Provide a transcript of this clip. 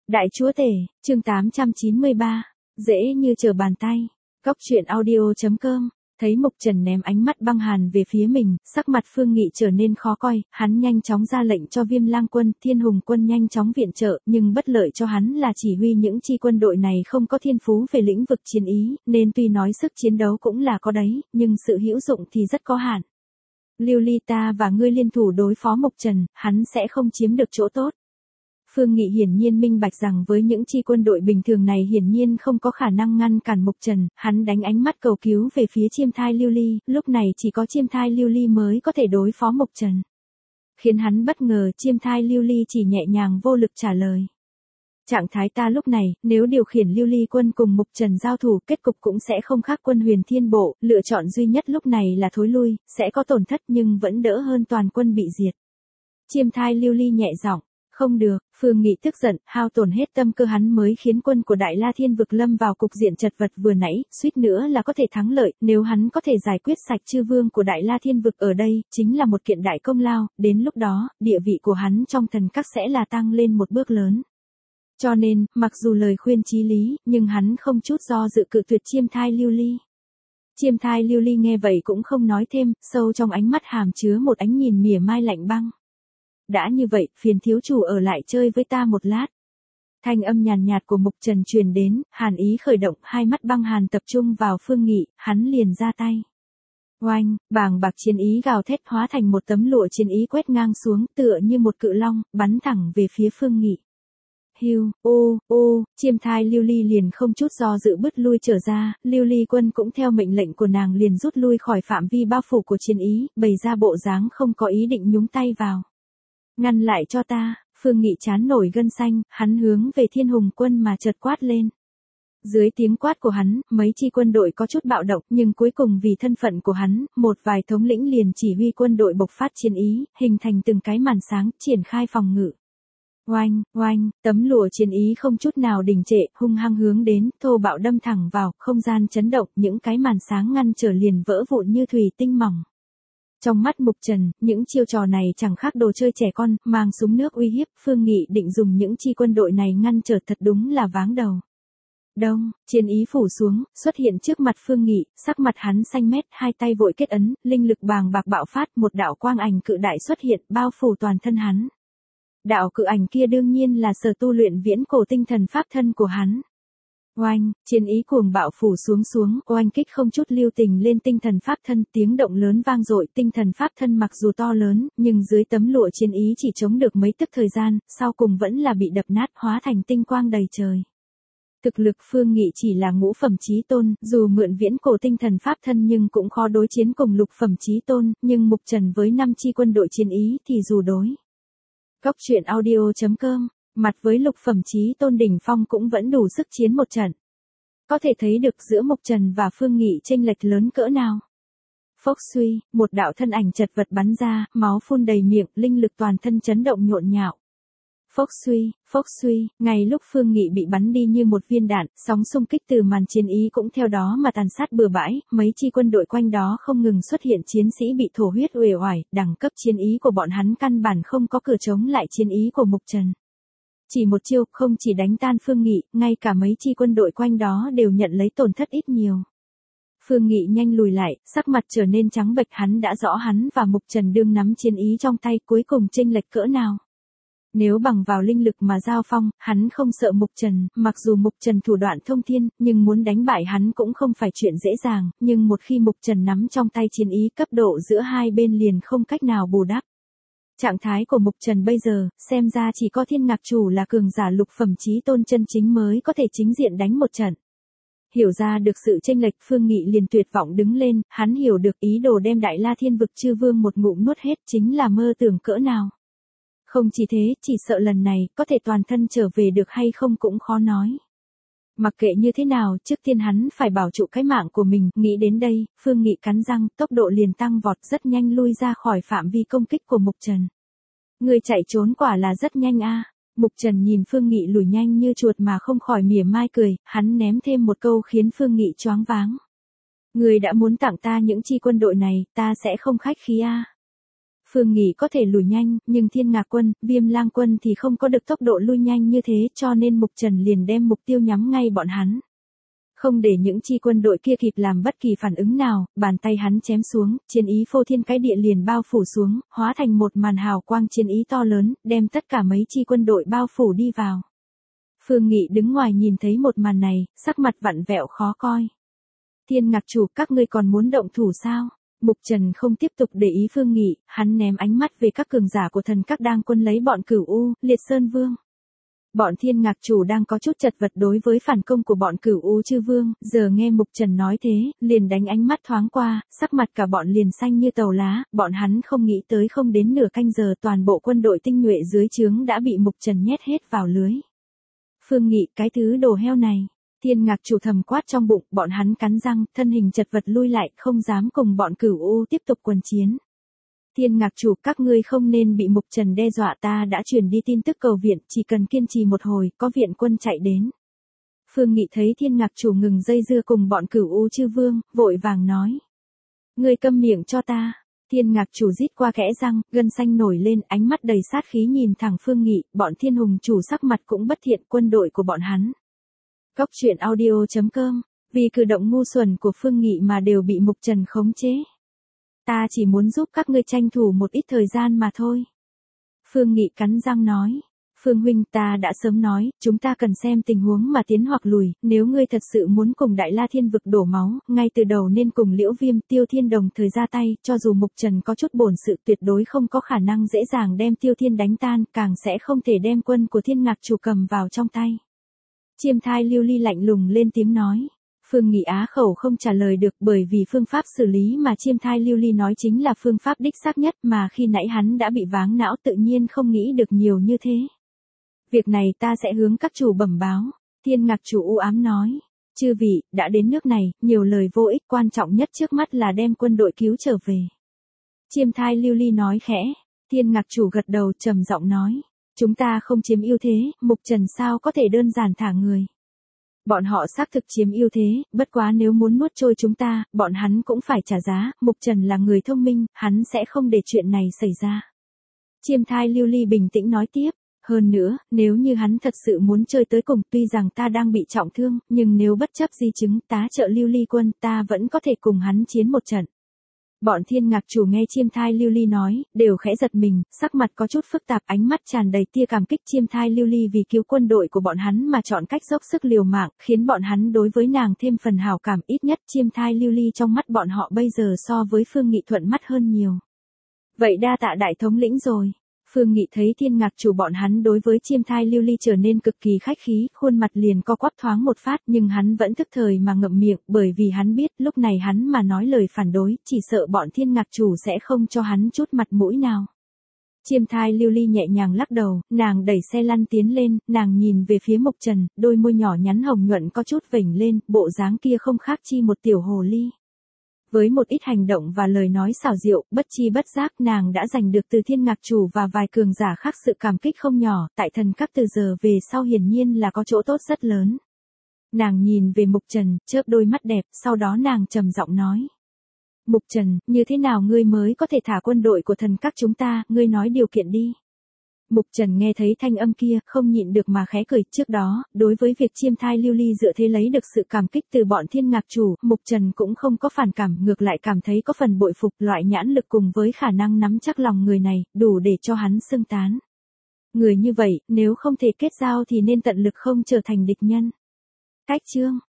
Đại chúa tể, chương 893, dễ như trở bàn tay. Góc truyện audio.com. Thấy Mục Trần ném ánh mắt băng hàn về phía mình, sắc mặt Phương Nghị trở nên khó coi, hắn nhanh chóng ra lệnh cho Viêm Lang quân, Thiên Hùng quân nhanh chóng viện trợ, nhưng bất lợi cho hắn là chỉ huy những chi quân đội này không có thiên phú về lĩnh vực chiến ý, nên tuy nói sức chiến đấu cũng là có đấy, nhưng sự hữu dụng thì rất có hạn. Lưu Ly ta và ngươi liên thủ đối phó Mục Trần, hắn sẽ không chiếm được chỗ tốt. Phương Nghị hiển nhiên minh bạch rằng với những chi quân đội bình thường này hiển nhiên không có khả năng ngăn cản Mục Trần, hắn đánh ánh mắt cầu cứu về phía Chiêm Thai Lưu Ly, lúc này chỉ có Chiêm Thai Lưu Ly mới có thể đối phó Mục Trần. Khiến hắn bất ngờ, Chiêm Thai Lưu Ly chỉ nhẹ nhàng vô lực trả lời. Trạng thái ta lúc này, nếu điều khiển Lưu Ly quân cùng Mục Trần giao thủ, kết cục cũng sẽ không khác quân Huyền Thiên Bộ, lựa chọn duy nhất lúc này là thối lui, sẽ có tổn thất nhưng vẫn đỡ hơn toàn quân bị diệt. Chiêm Thai Lưu Ly nhẹ giọng. Không được, Phương Nghị tức giận, hao tổn hết tâm cơ hắn mới khiến quân của Đại La Thiên vực lâm vào cục diện chật vật vừa nãy, suýt nữa là có thể thắng lợi, nếu hắn có thể giải quyết sạch chư vương của Đại La Thiên vực ở đây, chính là một kiện đại công lao, đến lúc đó, địa vị của hắn trong thần các sẽ là tăng lên một bước lớn. Cho nên, mặc dù lời khuyên chí lý, nhưng hắn không chút do dự cự tuyệt Chiêm Thai Lưu Ly. Chiêm Thai Lưu Ly nghe vậy cũng không nói thêm, sâu trong ánh mắt hàm chứa một ánh nhìn mỉa mai lạnh băng. Đã như vậy, phiền thiếu chủ ở lại chơi với ta một lát. Thanh âm nhàn nhạt của Mục Trần truyền đến, hàn ý khởi động, hai mắt băng hàn tập trung vào Phương Nghị, hắn liền ra tay. Oanh, bàng bạc chiến ý gào thét hóa thành một tấm lụa chiến ý quét ngang xuống, tựa như một cự long, bắn thẳng về phía Phương Nghị. Hiu, Chiêm Thai Lưu Ly liền không chút do dự bứt lui trở ra, Lưu Ly quân cũng theo mệnh lệnh của nàng liền rút lui khỏi phạm vi bao phủ của chiến ý, bày ra bộ dáng không có ý định nhúng tay vào. Ngăn lại cho ta, Phương Nghị chán nổi gân xanh, hắn hướng về Thiên Hùng quân mà chợt quát lên. Dưới tiếng quát của hắn, mấy chi quân đội có chút bạo động, nhưng cuối cùng vì thân phận của hắn, một vài thống lĩnh liền chỉ huy quân đội bộc phát chiến ý, hình thành từng cái màn sáng, triển khai phòng ngự. Oanh, tấm lụa chiến ý không chút nào đình trệ, hung hăng hướng đến, thô bạo đâm thẳng vào, không gian chấn động, những cái màn sáng ngăn trở liền vỡ vụn như thủy tinh mỏng. Trong mắt Mục Trần, những chiêu trò này chẳng khác đồ chơi trẻ con, mang súng nước uy hiếp, Phương Nghị định dùng những chi quân đội này ngăn trở thật đúng là váng đầu. Đông, chiến ý phủ xuống, xuất hiện trước mặt Phương Nghị, sắc mặt hắn xanh mét, hai tay vội kết ấn, linh lực bàng bạc bạo phát, một đạo quang ảnh cự đại xuất hiện, bao phủ toàn thân hắn. Đạo cự ảnh kia đương nhiên là sở tu luyện viễn cổ tinh thần pháp thân của hắn. Oanh, chiến ý cuồng bạo phủ xuống, oanh kích không chút lưu tình lên tinh thần pháp thân, tiếng động lớn vang dội, tinh thần pháp thân mặc dù to lớn, nhưng dưới tấm lụa chiến ý chỉ chống được mấy tức thời gian, sau cùng vẫn là bị đập nát, hóa thành tinh quang đầy trời. Thực lực Phương Nghị chỉ là ngũ phẩm chí tôn, dù mượn viễn cổ tinh thần pháp thân nhưng cũng khó đối chiến cùng lục phẩm chí tôn, nhưng Mục Trần với 5 chi quân đội chiến ý thì dù đối. Góc truyện audio.com. Mặt với lục phẩm chí tôn đỉnh phong cũng vẫn đủ sức chiến một trận. Có thể thấy được giữa Mục Trần và Phương Nghị chênh lệch lớn cỡ nào. Phốc suy, một đạo thân ảnh chật vật bắn ra, máu phun đầy miệng, linh lực toàn thân chấn động nhộn nhạo. Phốc suy, ngay lúc Phương Nghị bị bắn đi như một viên đạn, sóng xung kích từ màn chiến ý cũng theo đó mà tàn sát bừa bãi, mấy chi quân đội quanh đó không ngừng xuất hiện chiến sĩ bị thổ huyết uể oải, đẳng cấp chiến ý của bọn hắn căn bản không có cửa chống lại chiến ý của Mục Trần. Chỉ một chiêu, không chỉ đánh tan Phương Nghị, ngay cả mấy chi quân đội quanh đó đều nhận lấy tổn thất ít nhiều. Phương Nghị nhanh lùi lại, sắc mặt trở nên trắng bệch, hắn đã rõ hắn và Mục Trần đương nắm chiến ý trong tay, cuối cùng chênh lệch cỡ nào. Nếu bằng vào linh lực mà giao phong, hắn không sợ Mục Trần, mặc dù Mục Trần thủ đoạn thông thiên, nhưng muốn đánh bại hắn cũng không phải chuyện dễ dàng, nhưng một khi Mục Trần nắm trong tay chiến ý, cấp độ giữa hai bên liền không cách nào bù đắp. Trạng thái của Mục Trần bây giờ, xem ra chỉ có Thiên Ngạc Chủ là cường giả lục phẩm chí tôn chân chính mới có thể chính diện đánh một trận. Hiểu ra được sự chênh lệch, Phương Nghị liền tuyệt vọng đứng lên, hắn hiểu được ý đồ đem Đại La Thiên vực chư vương một ngụm nuốt hết chính là mơ tưởng cỡ nào. Không chỉ thế, chỉ sợ lần này, có thể toàn thân trở về được hay không cũng khó nói. Mặc kệ như thế nào, trước tiên hắn phải bảo trụ cái mạng của mình, nghĩ đến đây, Phương Nghị cắn răng, tốc độ liền tăng vọt rất nhanh lui ra khỏi phạm vi công kích của Mục Trần. Người chạy trốn quả là rất nhanh a. Mục Trần nhìn Phương Nghị lùi nhanh như chuột mà không khỏi mỉa mai cười, hắn ném thêm một câu khiến Phương Nghị choáng váng. Người đã muốn tặng ta những chi quân đội này, ta sẽ không khách khí a. Phương Nghị có thể lùi nhanh, nhưng Thiên Ngạc quân, Viêm Lang quân thì không có được tốc độ lui nhanh như thế, cho nên Mục Trần liền đem mục tiêu nhắm ngay bọn hắn. Không để những chi quân đội kia kịp làm bất kỳ phản ứng nào, bàn tay hắn chém xuống, chiến ý phô thiên cái địa liền bao phủ xuống, hóa thành một màn hào quang chiến ý to lớn, đem tất cả mấy chi quân đội bao phủ đi vào. Phương Nghị đứng ngoài nhìn thấy một màn này, sắc mặt vặn vẹo khó coi. Thiên Ngạc chủ, các ngươi còn muốn động thủ sao? Mục Trần không tiếp tục để ý Phương Nghị, hắn ném ánh mắt về các cường giả của thần các đang quân lấy bọn Cửu U, Liệt Sơn Vương. Bọn Thiên Ngạc chủ đang có chút chật vật đối với phản công của bọn Cửu U Chư Vương, giờ nghe Mục Trần nói thế, liền đánh ánh mắt thoáng qua, sắc mặt cả bọn liền xanh như tàu lá, bọn hắn không nghĩ tới không đến nửa canh giờ toàn bộ quân đội tinh nhuệ dưới trướng đã bị Mục Trần nhét hết vào lưới. Phương Nghị, cái thứ đồ heo này. Thiên Ngạc chủ thầm quát trong bụng, bọn hắn cắn răng, thân hình chật vật lui lại, không dám cùng bọn Cửu U tiếp tục quần chiến. Thiên Ngạc chủ, các ngươi không nên bị Mục Trần đe dọa, ta đã truyền đi tin tức cầu viện, chỉ cần kiên trì một hồi, có viện quân chạy đến. Phương Nghị thấy Thiên Ngạc chủ ngừng dây dưa cùng bọn Cửu U Chư Vương, vội vàng nói. Ngươi câm miệng cho ta. Thiên Ngạc chủ rít qua kẽ răng, gân xanh nổi lên, ánh mắt đầy sát khí nhìn thẳng Phương Nghị, bọn Thiên Hùng chủ sắc mặt cũng bất thiện, quân đội của bọn hắn. Cóc truyện audio.com, vì cử động ngu xuẩn của Phương Nghị mà đều bị Mục Trần khống chế. Ta chỉ muốn giúp các ngươi tranh thủ một ít thời gian mà thôi. Phương Nghị cắn răng nói. Phương huynh, ta đã sớm nói, chúng ta cần xem tình huống mà tiến hoặc lùi, nếu ngươi thật sự muốn cùng Đại La Thiên vực đổ máu, ngay từ đầu nên cùng Liễu Viêm, Tiêu Thiên đồng thời ra tay, cho dù Mục Trần có chút bổn sự tuyệt đối không có khả năng dễ dàng đem Tiêu Thiên đánh tan, càng sẽ không thể đem quân của Thiên Ngạc chủ cầm vào trong tay. Chiêm Thai Lưu Ly lạnh lùng lên tiếng nói. Phương Nghị á khẩu không trả lời được bởi vì phương pháp xử lý mà Chiêm Thai Lưu Ly nói chính là phương pháp đích xác nhất mà khi nãy hắn đã bị váng não tự nhiên không nghĩ được nhiều như thế. Việc này ta sẽ hướng các chủ bẩm báo. Thiên Ngạc chủ u ám nói. Chư vị, đã đến nước này, nhiều lời vô ích, quan trọng nhất trước mắt là đem quân đội cứu trở về. Chiêm Thai Lưu Ly nói khẽ. Thiên Ngạc chủ gật đầu trầm giọng nói. Chúng ta không chiếm ưu thế, Mục Trần sao có thể đơn giản thả người. Bọn họ xác thực chiếm ưu thế, bất quá nếu muốn nuốt trôi chúng ta, bọn hắn cũng phải trả giá, Mục Trần là người thông minh, hắn sẽ không để chuyện này xảy ra. Chiêm Thai Lưu Ly bình tĩnh nói tiếp, hơn nữa, nếu như hắn thật sự muốn chơi tới cùng, tuy rằng ta đang bị trọng thương, nhưng nếu bất chấp di chứng tá trợ Lưu Ly quân, ta vẫn có thể cùng hắn chiến một trận. Bọn Thiên Ngạc chủ nghe Chiêm Thai Lưu Ly nói, đều khẽ giật mình, sắc mặt có chút phức tạp, ánh mắt tràn đầy tia cảm kích. Chiêm Thai Lưu Ly vì cứu quân đội của bọn hắn mà chọn cách dốc sức liều mạng, khiến bọn hắn đối với nàng thêm phần hảo cảm, ít nhất Chiêm Thai Lưu Ly trong mắt bọn họ bây giờ so với Phương Nghị thuận mắt hơn nhiều. Vậy đa tạ đại thống lĩnh rồi. Phương Nghị thấy Thiên Ngạc chủ bọn hắn đối với Chiêm Thai Lưu Ly trở nên cực kỳ khách khí, khuôn mặt liền co quắp thoáng một phát, nhưng hắn vẫn thức thời mà ngậm miệng, bởi vì hắn biết, lúc này hắn mà nói lời phản đối, chỉ sợ bọn Thiên Ngạc chủ sẽ không cho hắn chút mặt mũi nào. Chiêm Thai Lưu Ly nhẹ nhàng lắc đầu, nàng đẩy xe lăn tiến lên, nàng nhìn về phía Mục Trần, đôi môi nhỏ nhắn hồng nhuận có chút vểnh lên, bộ dáng kia không khác chi một tiểu hồ ly. Với một ít hành động và lời nói xảo diệu, bất chi bất giác nàng đã giành được từ Thiên Ngạc chủ và vài cường giả khác sự cảm kích không nhỏ, tại thần các từ giờ về sau hiển nhiên là có chỗ tốt rất lớn. Nàng nhìn về Mục Trần, chớp đôi mắt đẹp, sau đó nàng trầm giọng nói. Mục Trần, như thế nào ngươi mới có thể thả quân đội của thần các chúng ta, ngươi nói điều kiện đi. Mục Trần nghe thấy thanh âm kia, không nhịn được mà khẽ cười. Trước đó, đối với việc Chiêm Thai Lưu Ly dựa thế lấy được sự cảm kích từ bọn Thiên Ngạc chủ, Mục Trần cũng không có phản cảm, ngược lại cảm thấy có phần bội phục, loại nhãn lực cùng với khả năng nắm chắc lòng người này, đủ để cho hắn xưng tán. Người như vậy, nếu không thể kết giao thì nên tận lực không trở thành địch nhân. Cách chương